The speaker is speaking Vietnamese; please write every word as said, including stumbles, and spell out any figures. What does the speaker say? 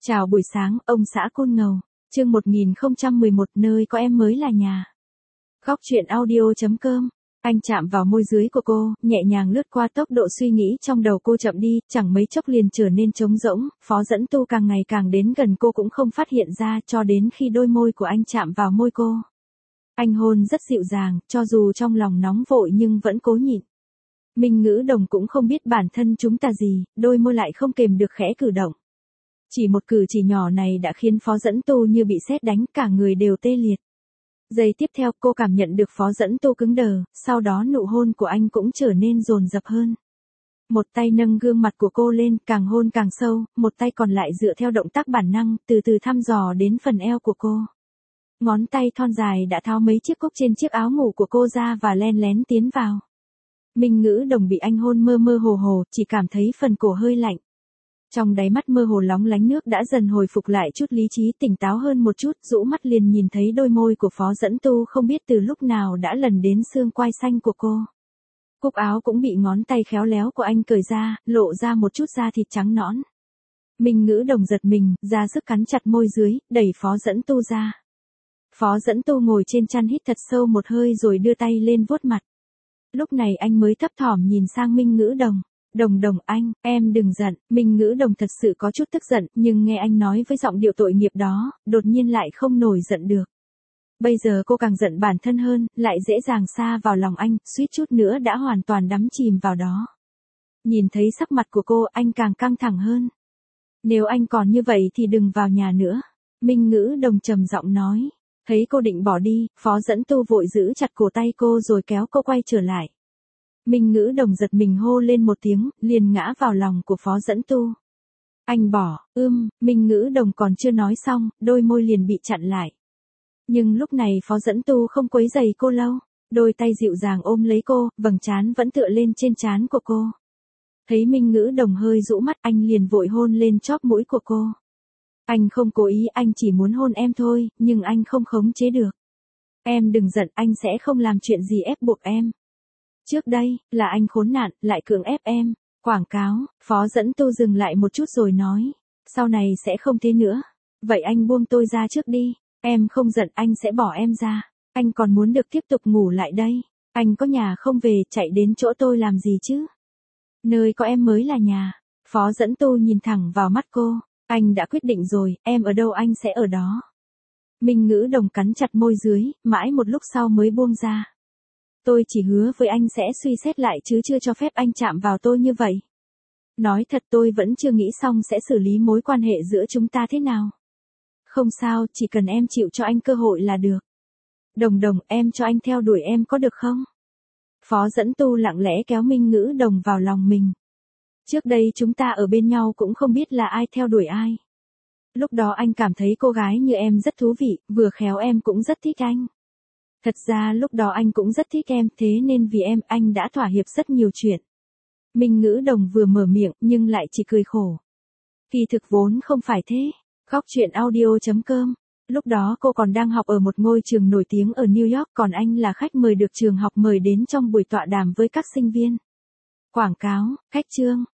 Chào buổi sáng, ông xã Côn Ngầu. Chương một nghìn không trăm mười một, nơi có em mới là nhà. Góc truyện audio.com. Anh chạm vào môi dưới của cô, nhẹ nhàng lướt qua, tốc độ suy nghĩ trong đầu cô chậm đi, chẳng mấy chốc liền trở nên trống rỗng. Phó Dẫn Tu càng ngày càng đến gần cô cũng không phát hiện ra, cho đến khi đôi môi của anh chạm vào môi cô. Anh hôn rất dịu dàng, cho dù trong lòng nóng vội nhưng vẫn cố nhịn. Minh Ngữ Đồng cũng không biết bản thân chúng ta gì, đôi môi lại không kềm được khẽ cử động. Chỉ một cử chỉ nhỏ này đã khiến Phó Dẫn Tu như bị sét đánh, cả người đều tê liệt. Giây tiếp theo cô cảm nhận được Phó Dẫn Tu cứng đờ, sau đó nụ hôn của anh cũng trở nên dồn dập hơn. Một tay nâng gương mặt của cô lên, càng hôn càng sâu, một tay còn lại dựa theo động tác bản năng, từ từ thăm dò đến phần eo của cô. Ngón tay thon dài đã tháo mấy chiếc cúc trên chiếc áo ngủ của cô ra và len lén tiến vào. Minh Ngữ Đồng bị anh hôn mơ mơ hồ hồ, chỉ cảm thấy phần cổ hơi lạnh. Trong đáy mắt mơ hồ lóng lánh nước đã dần hồi phục lại chút lý trí, tỉnh táo hơn một chút, rũ mắt liền nhìn thấy đôi môi của Phó Dẫn Tu không biết từ lúc nào đã lần đến xương quai xanh của cô. Cúc áo cũng bị ngón tay khéo léo của anh cởi ra, lộ ra một chút da thịt trắng nõn. Minh Ngữ Đồng giật mình, ra sức cắn chặt môi dưới, đẩy Phó Dẫn Tu ra. Phó Dẫn Tu ngồi trên chăn hít thật sâu một hơi rồi đưa tay lên vuốt mặt. Lúc này anh mới thấp thỏm nhìn sang Minh Ngữ Đồng. Đồng Đồng anh, em đừng giận. Minh Ngữ Đồng thật sự có chút tức giận, nhưng nghe anh nói với giọng điệu tội nghiệp đó, đột nhiên lại không nổi giận được. Bây giờ cô càng giận bản thân hơn, lại dễ dàng sa vào lòng anh, suýt chút nữa đã hoàn toàn đắm chìm vào đó. Nhìn thấy sắc mặt của cô, anh càng căng thẳng hơn. Nếu anh còn như vậy thì đừng vào nhà nữa. Minh Ngữ Đồng trầm giọng nói. Thấy cô định bỏ đi, Phó Dẫn Tu vội giữ chặt cổ tay cô rồi kéo cô quay trở lại. Minh Ngữ Đồng giật mình hô lên một tiếng, liền ngã vào lòng của Phó Dẫn Tu. Anh bỏ, ưm, Minh Ngữ Đồng còn chưa nói xong, đôi môi liền bị chặn lại. Nhưng lúc này Phó Dẫn Tu không quấy rầy cô lâu, đôi tay dịu dàng ôm lấy cô, vầng trán vẫn tựa lên trên trán của cô. Thấy Minh Ngữ Đồng hơi rũ mắt, anh liền vội hôn lên chóp mũi của cô. Anh không cố ý, anh chỉ muốn hôn em thôi, nhưng anh không khống chế được. Em đừng giận, anh sẽ không làm chuyện gì ép buộc em. Trước đây, là anh khốn nạn, lại cưỡng ép em. Quảng cáo, Phó Dẫn Tu dừng lại một chút rồi nói. Sau này sẽ không thế nữa. Vậy anh buông tôi ra trước đi. Em không giận, anh sẽ bỏ em ra. Anh còn muốn được tiếp tục ngủ lại đây. Anh có nhà không về, chạy đến chỗ tôi làm gì chứ? Nơi có em mới là nhà. Phó Dẫn Tu nhìn thẳng vào mắt cô. Anh đã quyết định rồi, em ở đâu anh sẽ ở đó. Minh Ngữ Đồng cắn chặt môi dưới, mãi một lúc sau mới buông ra. Tôi chỉ hứa với anh sẽ suy xét lại chứ chưa cho phép anh chạm vào tôi như vậy. Nói thật tôi vẫn chưa nghĩ xong sẽ xử lý mối quan hệ giữa chúng ta thế nào. Không sao, chỉ cần em chịu cho anh cơ hội là được. Đồng Đồng, em cho anh theo đuổi em có được không? Phó Dẫn Tu lặng lẽ kéo Minh Ngữ Đồng vào lòng mình. Trước đây chúng ta ở bên nhau cũng không biết là ai theo đuổi ai. Lúc đó anh cảm thấy cô gái như em rất thú vị, vừa khéo em cũng rất thích anh. Thật ra lúc đó anh cũng rất thích em, thế nên vì em, anh đã thỏa hiệp rất nhiều chuyện. Minh Ngữ Đồng vừa mở miệng, nhưng lại chỉ cười khổ. Kỳ thực vốn không phải thế. Góc truyện audio.com. Lúc đó cô còn đang học ở một ngôi trường nổi tiếng ở New York, còn anh là khách mời được trường học mời đến trong buổi tọa đàm với các sinh viên. Quảng cáo, khách trương,